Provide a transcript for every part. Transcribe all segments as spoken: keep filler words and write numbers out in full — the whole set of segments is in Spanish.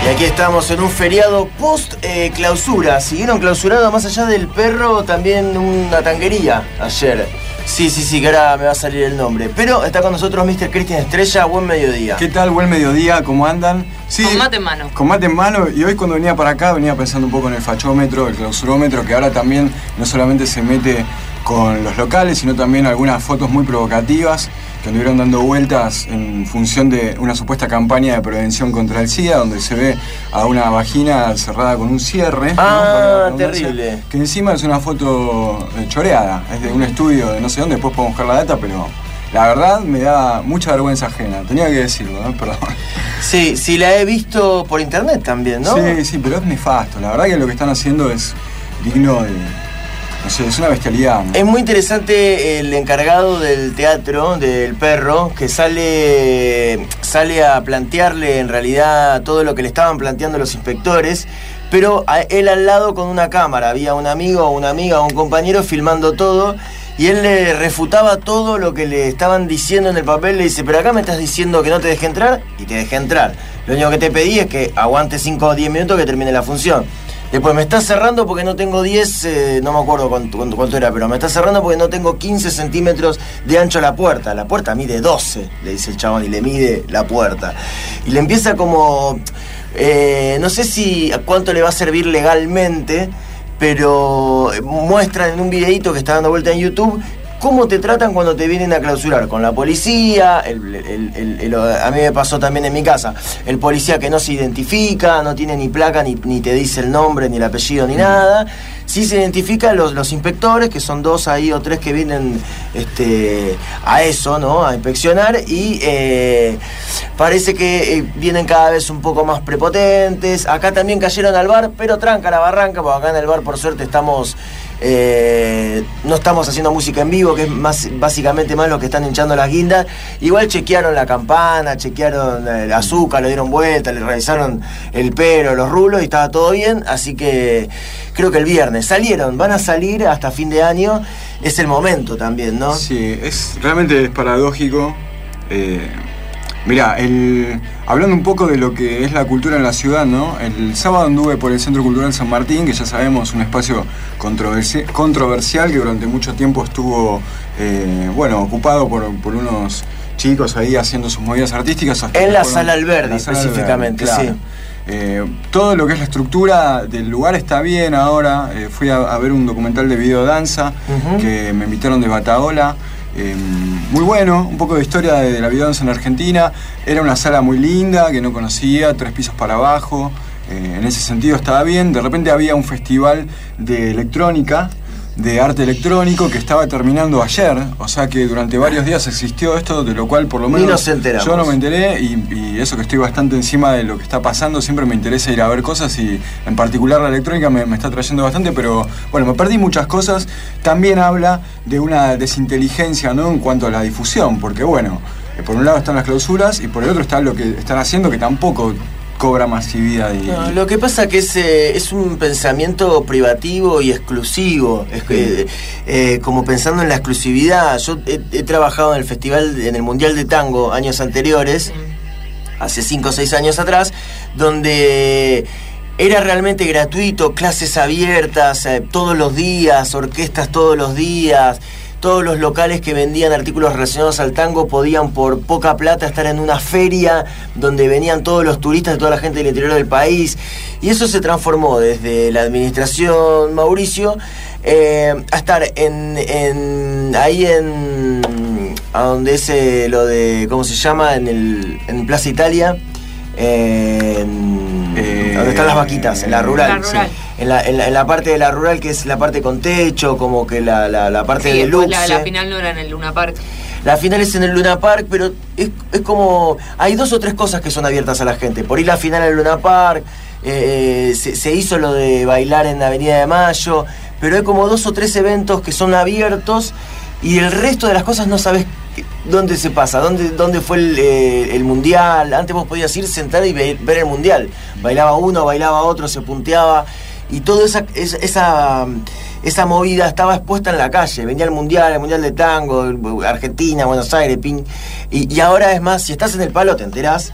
Y aquí estamos en un feriado post eh, clausura. Siguieron clausurados más allá del perro también una tanguería ayer. Sí, sí, sí, que ahora me va a salir el nombre. Pero está con nosotros mister Cristian Estrella. Buen mediodía. ¿Qué tal? Buen mediodía, ¿cómo andan? Sí, con mate en mano. Con mate en mano. Y hoy cuando venía para acá venía pensando un poco en el fachómetro, el clausurómetro, que ahora también no solamente se mete con los locales, sino también algunas fotos muy provocativas que anduvieron dando vueltas en función de una supuesta campaña de prevención contra el SIDA, donde se ve a una vagina cerrada con un cierre. Ah, ¿no? Terrible. Que encima es una foto choreada, es de un estudio de no sé dónde, después podemos buscar la data, pero la verdad me da mucha vergüenza ajena, tenía que decirlo, ¿no? Perdón. Sí, sí, la he visto por internet también, ¿no? Sí, sí, pero es nefasto, la verdad que lo que están haciendo es digno de... No sé, es una bestialidad, ¿no? Es muy interesante el encargado del teatro, del perro, que sale, sale a plantearle en realidad todo lo que le estaban planteando los inspectores, pero a él al lado con una cámara. Había un amigo, una amiga, un compañero filmando todo, y él le refutaba todo lo que le estaban diciendo en el papel. Le dice, pero acá me estás diciendo que no te dejé entrar, y te dejé entrar. Lo único que te pedí es que aguante cinco o diez minutos que termine la función. Después me está cerrando porque no tengo diez, eh, no me acuerdo cuánto, cuánto, cuánto era, pero me está cerrando porque no tengo quince centímetros de ancho la puerta. La puerta mide doce, le dice el chabón, y le mide la puerta. Y le empieza como, eh, no sé si a cuánto le va a servir legalmente, pero muestran en un videíto que está dando vuelta en YouTube cómo te tratan cuando te vienen a clausurar con la policía. El, el, el, el, a mí me pasó también en mi casa. El policía que no se identifica, no tiene ni placa, ni, ni te dice el nombre, ni el apellido, ni nada. Sí se identifican los, los inspectores, que son dos ahí o tres que vienen este, a eso, ¿no? A inspeccionar. Y eh, parece que eh, vienen cada vez un poco más prepotentes. Acá también cayeron al bar, pero tranca la barranca, porque acá en el bar por suerte estamos... Eh, no estamos haciendo música en vivo, que es más básicamente más los que están hinchando las guindas. Igual chequearon la campana, chequearon el azúcar, le dieron vuelta, le revisaron el pelo, los rulos, y estaba todo bien. Así que creo que el viernes salieron, van a salir hasta fin de año. Es el momento también, ¿no? Sí, es realmente es paradójico. eh, Mirá, el, hablando un poco de lo que es la cultura en la ciudad, ¿no? El sábado anduve por el Centro Cultural San Martín, que ya sabemos, un espacio controversi- controversial que durante mucho tiempo estuvo, eh, bueno, ocupado por, por unos chicos ahí haciendo sus movidas artísticas. En la Sala Alberdi, específicamente, claro. Sí. Eh, todo lo que es la estructura del lugar está bien ahora. Eh, fui a, a ver un documental de videodanza uh-huh. que me invitaron de Bataola. Eh, muy bueno, un poco de historia de, de la videodanza en Argentina. Era una sala muy linda que no conocía, tres pisos para abajo. Eh, en ese sentido estaba bien. De repente había un festival de electrónica, de arte electrónico, que estaba terminando ayer. O sea que durante varios días existió esto, de lo cual por lo menos Ni nos enteramos. Yo no me enteré, y, y eso que estoy bastante encima de lo que está pasando. Siempre me interesa ir a ver cosas, y en particular la electrónica me, me está trayendo bastante, pero bueno, me perdí muchas cosas. También habla de una desinteligencia, ¿no?, en cuanto a la difusión, porque bueno, eh, por un lado están las clausuras y por el otro está lo que están haciendo, que tampoco cobra masividad. Y... No, lo que pasa que es, eh, es un pensamiento privativo y exclusivo, es que, eh, como pensando en la exclusividad. Yo he, he trabajado en el festival, en el Mundial de Tango años anteriores, hace cinco o seis años atrás, donde era realmente gratuito, clases abiertas eh, todos los días, orquestas todos los días. Todos los locales que vendían artículos relacionados al tango podían por poca plata estar en una feria donde venían todos los turistas de toda la gente del interior del país. Y eso se transformó desde la administración Mauricio eh, a estar en, en ahí en a donde es eh, lo de, ¿cómo se llama? En el en Plaza Italia. Eh, en, eh, donde están las vaquitas, en la rural, la rural. Sí. En, la, en, la, en la parte de la rural, que es la parte con techo, como que la, la, la parte sí, de luxe. La, la final no era en el Luna Park. La final es en el Luna Park, pero es, es como... Hay dos o tres cosas que son abiertas a la gente. Por ir la final al Luna Park, eh, se, se hizo lo de bailar en la Avenida de Mayo, pero hay como dos o tres eventos que son abiertos, y el resto de las cosas no sabes dónde se pasa, dónde, dónde fue el, eh, el mundial. Antes vos podías ir, sentar y ver, ver el mundial. Bailaba uno, bailaba otro, se punteaba, y toda esa, esa, esa, esa movida estaba expuesta en la calle. Venía el mundial, el mundial de tango, Argentina, Buenos Aires, pin, y, y ahora es más, si estás en el palo te enterás.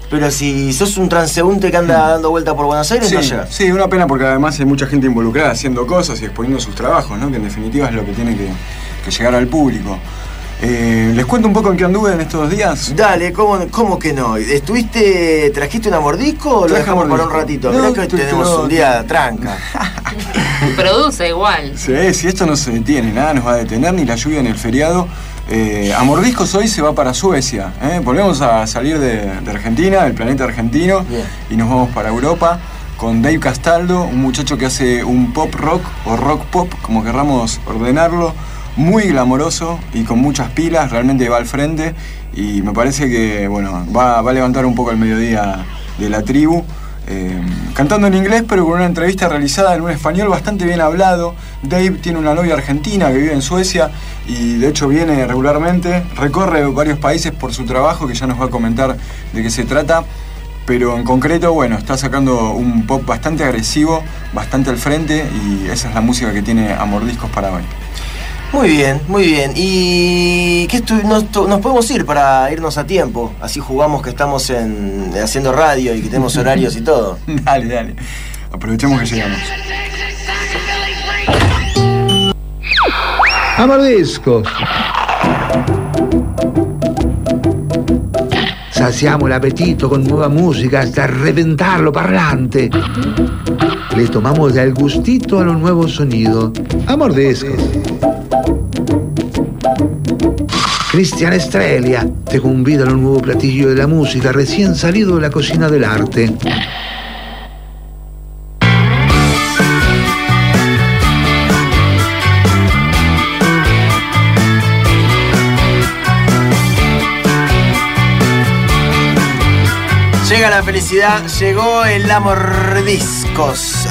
pero si sos un transeúnte que anda dando vuelta por Buenos Aires, sí, no llegas. Sí, una pena porque además hay mucha gente involucrada haciendo cosas y exponiendo sus trabajos, ¿no? Que en definitiva es lo que tiene que, que llegar al público. Eh, ¿Les cuento un poco en qué anduve en estos días? Dale, ¿cómo, cómo que no? ¿Estuviste, trajiste una mordisco o lo Traje dejamos para mordisco. un ratito? No, Mirá que hoy estoy- tenemos no, un día tranca. Produce igual. Sí, si esto no se detiene, nada nos va a detener, ni la lluvia ni el feriado. Eh, a Mordiscos hoy se va para Suecia. ¿eh? Volvemos a salir de, de Argentina, del planeta argentino, Bien. y nos vamos para Europa con Dave Castaldo, un muchacho que hace un pop rock o rock pop, como querramos ordenarlo, muy glamoroso y con muchas pilas, realmente va al frente y me parece que bueno, va, va a levantar un poco el mediodía de la tribu. Eh, cantando en inglés, pero con una entrevista realizada en un español bastante bien hablado. Dave tiene una novia argentina que vive en Suecia y de hecho viene regularmente, recorre varios países por su trabajo, que ya nos va a comentar de qué se trata, pero en concreto, bueno, está sacando un pop bastante agresivo, bastante al frente, y esa es la música que tiene a Mordiscos para hoy. Muy bien, muy bien. ¿Y qué estu- nos, to- nos podemos ir para irnos a tiempo? Así jugamos que estamos en, haciendo radio y que tenemos horarios y todo. Dale, dale, aprovechemos que llegamos. A Mordiscos. Saciamo el apetito con nueva música hasta reventarlo parlante. Le tomamos el gustito a los nuevos sonidos. A Mordiscos. Cristian Estrella te convida a un nuevo platillo de la música recién salido de la cocina del arte. Llega la felicidad, llegó el Mordiscos.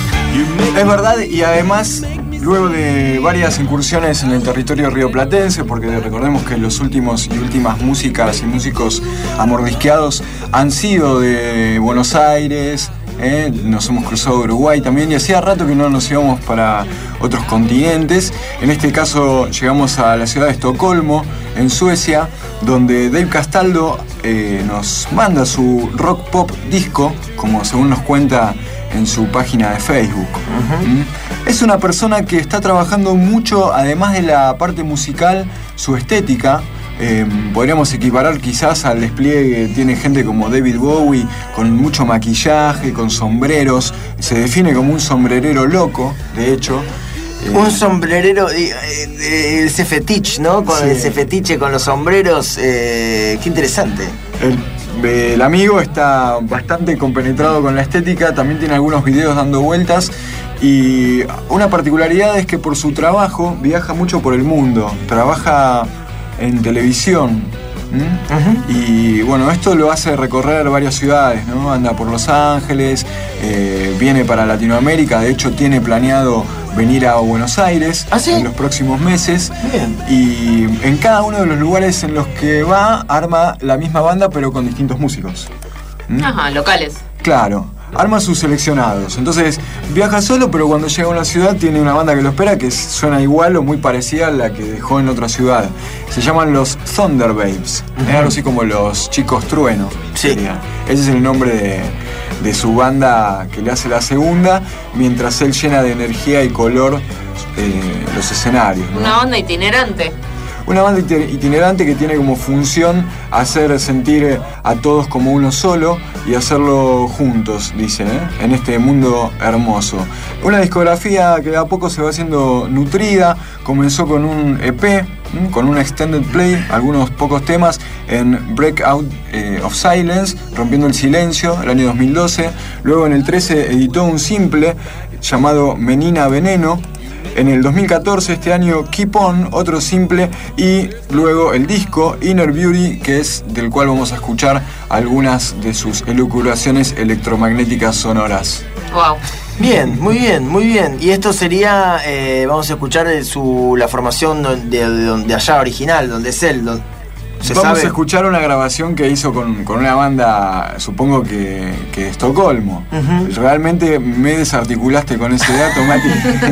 Es verdad, y además, luego de varias incursiones en el territorio rioplatense, porque recordemos que los últimos y últimas músicas y músicos amordisqueados han sido de Buenos Aires, ¿eh? Nos hemos cruzado Uruguay también, y hacía rato que no nos íbamos para otros continentes. En este caso llegamos a la ciudad de Estocolmo, en Suecia, donde Dave Castaldo eh, nos manda su rock pop disco, como según nos cuenta en su página de Facebook. Uh-huh. ¿Mm? Es una persona que está trabajando mucho, además de la parte musical, su estética. Eh, podríamos equiparar quizás al despliegue que tiene gente como David Bowie, con mucho maquillaje, con sombreros. Se define como un sombrerero loco, de hecho. Eh, un sombrerero, eh, eh, ese fetiche, ¿no? Con sí. Ese fetiche con los sombreros, eh, qué interesante. El, el amigo está bastante compenetrado con la estética, también tiene algunos videos dando vueltas. Y una particularidad es que por su trabajo viaja mucho por el mundo, trabaja en televisión. ¿Mm? Uh-huh. Y bueno, esto lo hace recorrer varias ciudades, ¿no? Anda por Los Ángeles, eh, viene para Latinoamérica, de hecho tiene planeado venir a Buenos Aires. ¿Ah, sí? En los próximos meses. Bien. Y en cada uno de los lugares en los que va arma la misma banda pero con distintos músicos. ¿Mm? Ajá, locales. Claro. Arma sus seleccionados. Entonces viaja solo, pero cuando llega a una ciudad tiene una banda que lo espera que suena igual o muy parecida a la que dejó en otra ciudad. Se llaman los Thunder Babes. Uh-huh. Es algo así como los Chicos Trueno. Sí. Sería. Ese es el nombre de, de su banda que le hace la segunda, mientras él llena de energía y color eh, los escenarios, ¿no? Una banda itinerante. Una banda itinerante que tiene como función hacer sentir a todos como uno solo y hacerlo juntos, dice, ¿eh? En este mundo hermoso. Una discografía que de a poco se va haciendo nutrida, comenzó con un E P, ¿eh? Con un extended play, algunos pocos temas en Breakout eh, of Silence, Rompiendo el Silencio, el año dos mil doce. Luego en el trece editó un simple llamado Menina Veneno. En el dos mil catorce, este año, Keep On, otro simple, y luego el disco Inner Beauty, que es del cual vamos a escuchar algunas de sus elucubraciones electromagnéticas sonoras. Wow. Bien, muy bien, muy bien. Y esto sería, eh, vamos a escuchar su, la formación de, de, de allá original, donde es él. Donde se vamos sabe. a escuchar una grabación que hizo con, con una banda, supongo que, que de Estocolmo. Uh-huh. Realmente me desarticulaste con ese dato, Mati.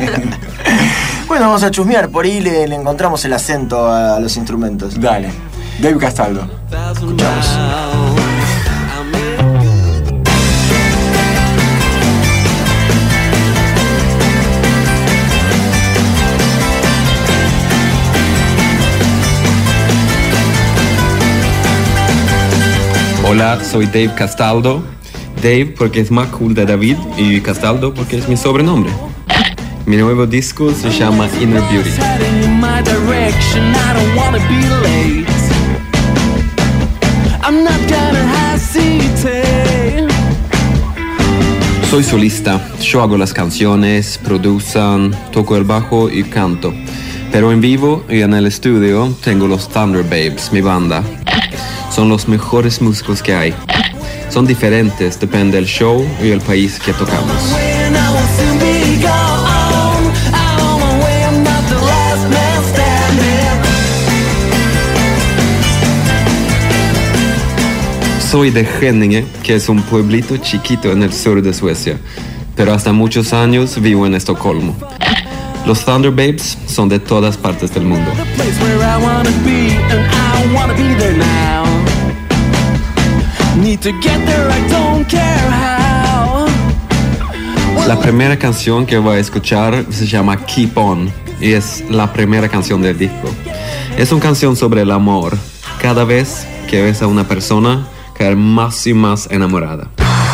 Bueno, vamos a chusmear, por ahí le, le encontramos el acento a los instrumentos. Dale, Dave Castaldo. Escuchamos. Hola, soy Dave Castaldo. Dave porque es más cool de David y Castaldo porque es mi sobrenombre. Mi nuevo disco se llama Inner Beauty. Soy solista, yo hago las canciones, produzcan, toco el bajo y canto. Pero en vivo y en el estudio tengo los Thunder Babes, mi banda. Son los mejores músicos que hay. Son diferentes, depende del show y el país que tocamos. Soy de Henninge, que es un pueblito chiquito en el sur de Suecia, pero hasta muchos años vivo en Estocolmo. Los Thunder Babes son de todas partes del mundo. La primera canción que voy a escuchar se llama Keep On y es la primera canción del disco. Es una canción sobre el amor. Cada vez que ves a una persona, caer más y más enamorada.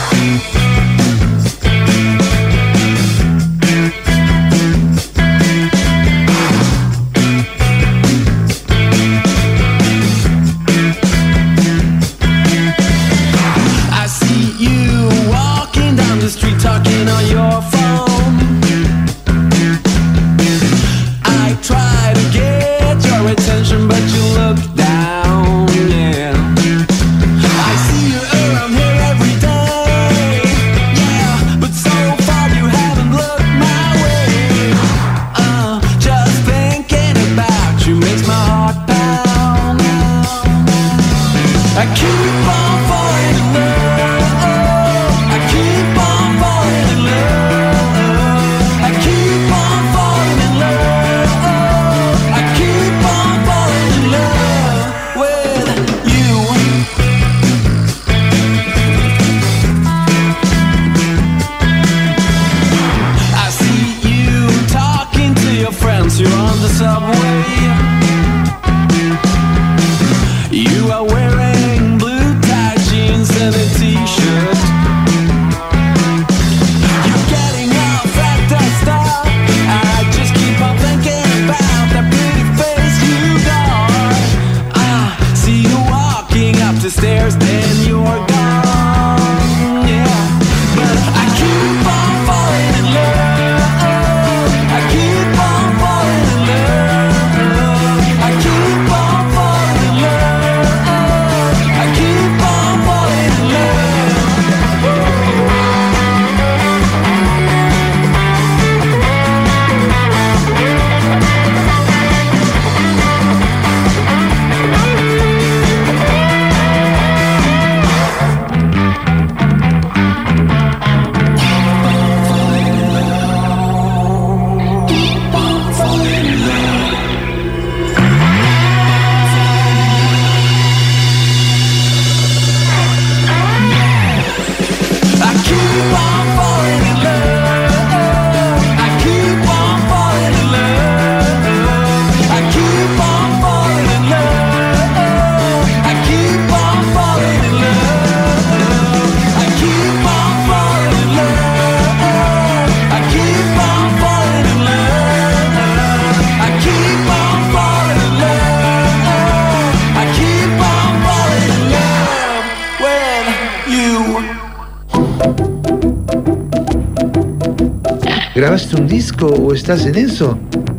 ¿Grabaste un disco o estás en eso?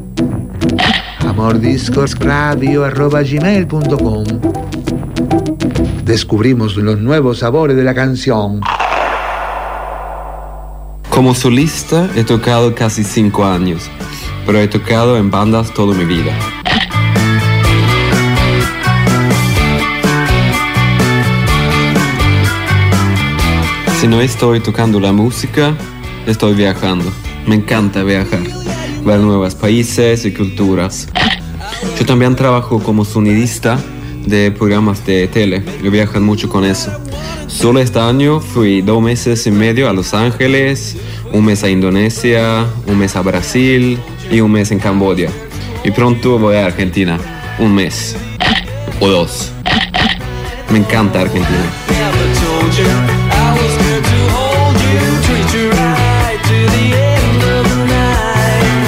amordiscosradio arroba gmail punto com. Descubrimos los nuevos sabores de la canción. Como solista he tocado casi cinco años, pero he tocado en bandas toda mi vida. Si no estoy tocando la música, estoy viajando. Me encanta viajar, ver nuevos países y culturas. Yo también trabajo como sonidista de programas de tele. Yo viajo mucho con eso. Solo este año fui dos meses y medio a Los Ángeles, un mes a Indonesia, un mes a Brasil y un mes en Camboya. Y pronto voy a Argentina, un mes o dos. Me encanta Argentina. told you I was there to hold you, treat you right to the end of the night.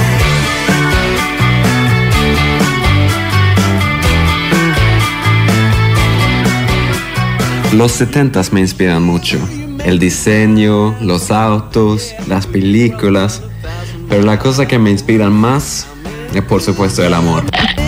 Los setentas me inspiran mucho. El diseño, los autos, las películas. Pero la cosa que me inspira más es por supuesto el amor.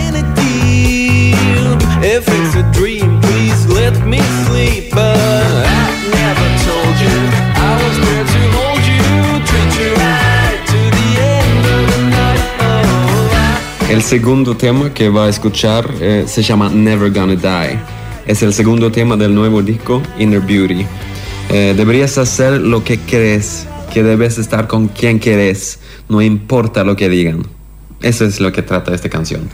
If it's a dream, please let me sleep. But I never told you I was there to hold you, treat you right to the end of the night. Oh, El segundo tema que va a escuchar eh, se llama Never Gonna Die. Es el segundo tema del nuevo disco Inner Beauty. Eh, deberías hacer lo que crees, que debes estar con quien querés, no importa lo que digan. Eso es lo que trata esta canción.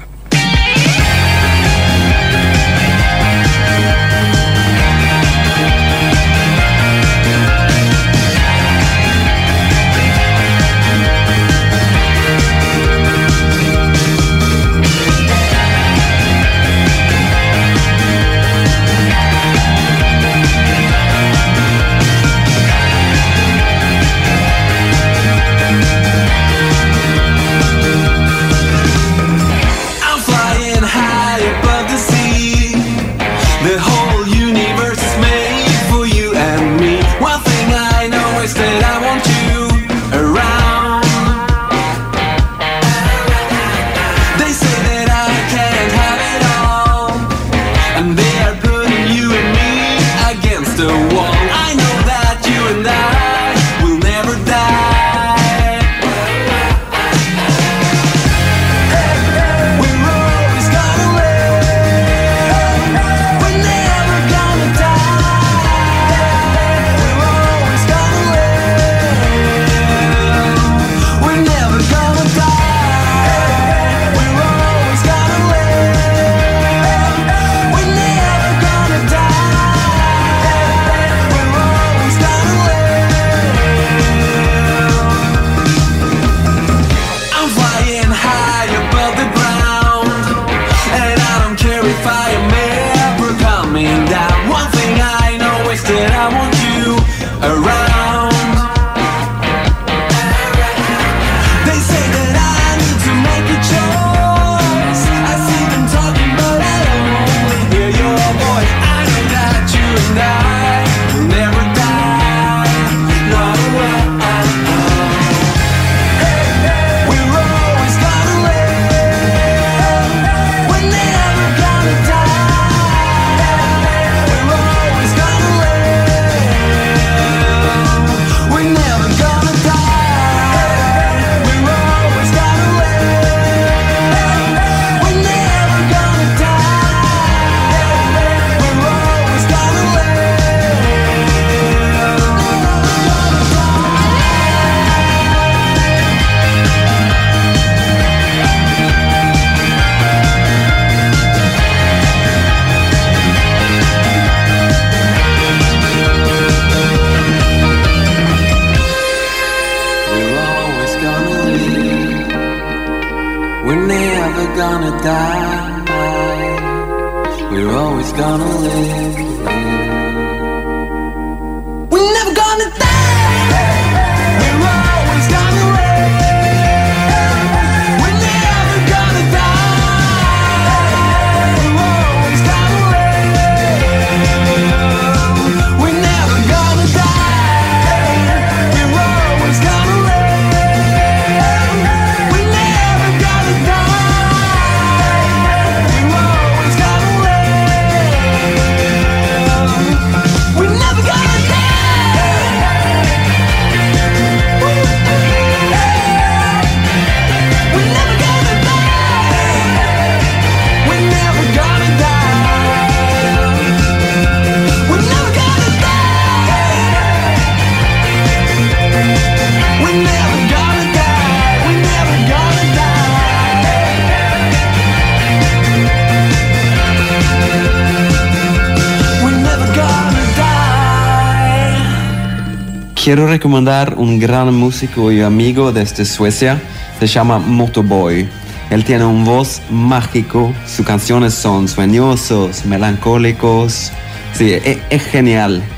Quiero recomendar un gran músico y amigo desde Suecia, se llama Motorboy. Él tiene un voz mágico, sus canciones son sueñosos, melancólicos, sí, es, es genial.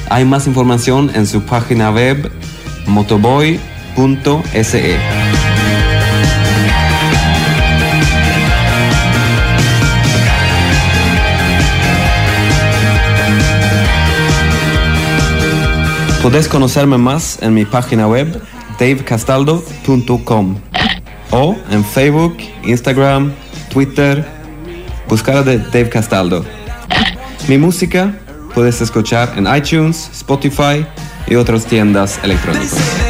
Hay más información en su página web motoboy punto s e. Podés conocerme más en mi página web dave castaldo punto com o en Facebook, Instagram, Twitter. Buscar de Dave Castaldo. Mi música puedes escuchar en iTunes, Spotify y otras tiendas electrónicas.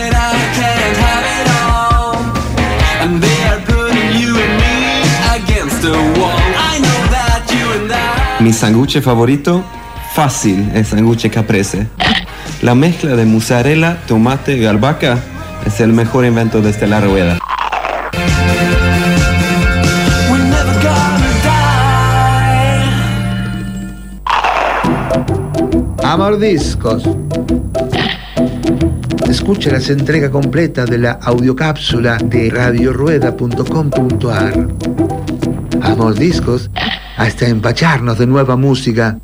Mi sándwich favorito, fácil, es sándwich caprese. La mezcla de mozzarella, tomate y albahaca es el mejor invento desde la rueda. Amordiscos. Escucha la entrega completa de la audiocápsula de radio rueda punto com punto a r. Amordiscos, hasta empacharnos de nueva música.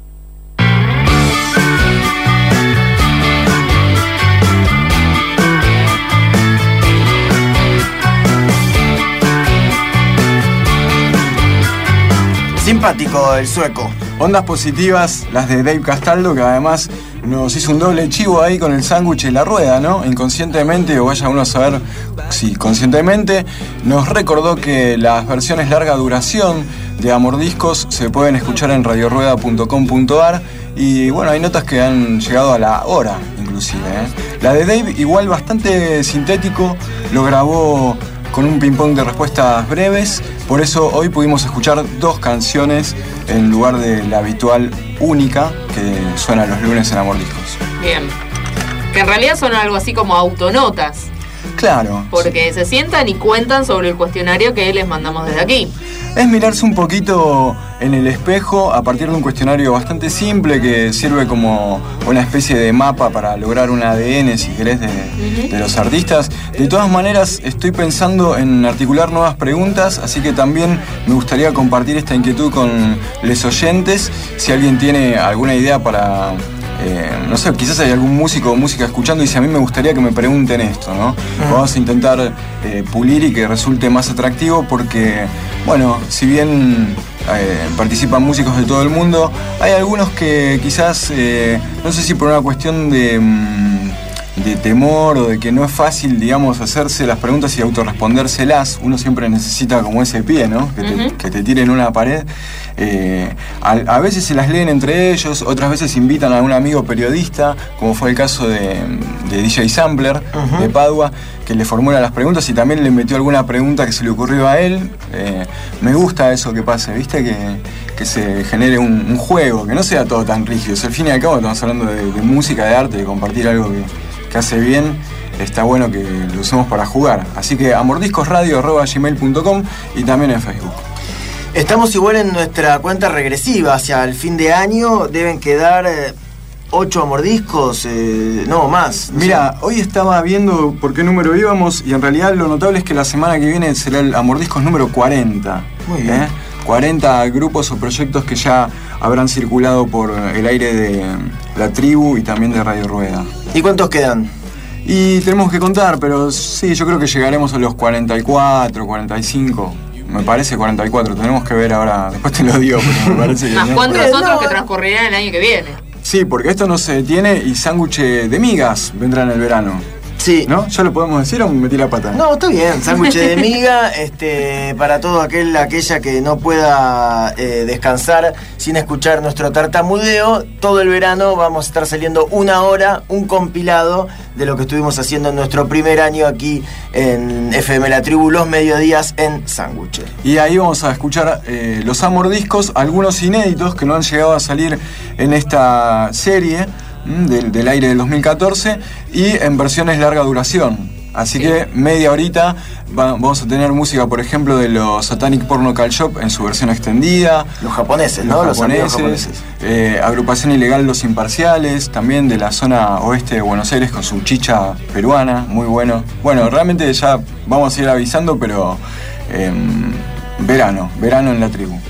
Simpático el sueco. Ondas positivas, las de Dave Castaldo, que además nos hizo un doble chivo ahí con el sándwich y la rueda, ¿no? Inconscientemente, o vaya uno a saber si conscientemente, nos recordó que las versiones larga duración de Amordiscos se pueden escuchar en radio rueda punto com punto a r y bueno, hay notas que han llegado a la hora, inclusive, ¿eh? La de Dave, igual bastante sintético, lo grabó con un ping-pong de respuestas breves, por eso hoy pudimos escuchar dos canciones en lugar de la habitual única que suena los lunes en Amordiscos. Bien. Que en realidad son algo así como autonotas. Claro. Porque se sientan y cuentan sobre el cuestionario que les mandamos desde aquí. Es mirarse un poquito en el espejo a partir de un cuestionario bastante simple que sirve como una especie de mapa para lograr un A D N, si querés, de, uh-huh. de los artistas. De todas maneras, estoy pensando en articular nuevas preguntas, así que también me gustaría compartir esta inquietud con los oyentes. Si alguien tiene alguna idea para... Eh, no sé, quizás hay algún músico o música escuchando y dice, a mí me gustaría que me pregunten esto, ¿no? Uh-huh. Vamos a intentar eh, pulir y que resulte más atractivo porque, bueno, si bien eh, participan músicos de todo el mundo, hay algunos que quizás, eh, no sé si por una cuestión de, de temor o de que no es fácil, digamos, hacerse las preguntas y autorrespondérselas, uno siempre necesita como ese pie, ¿no? Que te, uh-huh. que te tiren una pared. Eh, a, a veces se las leen entre ellos, otras veces invitan a un amigo periodista, como fue el caso de, de D J Sampler, uh-huh. de Padua, que le formula las preguntas y también le metió alguna pregunta que se le ocurrió a él. Eh, me gusta eso que pase, ¿viste? Que, que se genere un, un juego, que no sea todo tan rígido. Al fin y al cabo estamos hablando de, de música, de arte, de compartir algo que, que hace bien. Está bueno que lo usemos para jugar. Así que amordiscosradio arroba gmail punto com y también en Facebook. Estamos igual en nuestra cuenta regresiva hacia el fin de año. Deben quedar eh, ocho amordiscos, eh, no más. No Mira, sé. Hoy estaba viendo por qué número íbamos y en realidad lo notable es que la semana que viene será el Amordiscos número cuarenta. Muy bien. ¿eh? cuarenta grupos o proyectos que ya habrán circulado por el aire de La Tribu y también de Radio Rueda. ¿Y cuántos quedan? Y tenemos que contar, pero sí, yo creo que llegaremos a los cuarenta y cuatro, cuarenta y cinco. Me parece cuarenta y cuatro, tenemos que ver ahora, después te lo digo, pero me parece que... Más no. cuántos Eh, otros no. que transcurrirán el año que viene. Sí, porque esto no se detiene y sándwich de migas vendrá en el verano. Sí. ¿No? ¿Ya lo podemos decir o me metí la pata? No, está bien, sándwich de miga, este, para todo aquel, aquella que no pueda eh, descansar sin escuchar nuestro tartamudeo, todo el verano vamos a estar saliendo una hora, un compilado de lo que estuvimos haciendo en nuestro primer año aquí en F M La Tribu, los mediodías en Sándwich. Y ahí vamos a escuchar eh, los Amordiscos, algunos inéditos que no han llegado a salir en esta serie mm, del, del aire del dos mil catorce y en versiones larga duración. Así sí. que media horita va, vamos a tener música, por ejemplo, de los Satanic Porno Call Shop en su versión extendida. Los japoneses, ¿no? Los japoneses. Los japoneses. Eh, agrupación ilegal Los Imparciales, también de la zona oeste de Buenos Aires con su chicha peruana, muy bueno. Bueno, realmente ya vamos a ir avisando, pero eh, verano, verano en La Tribu.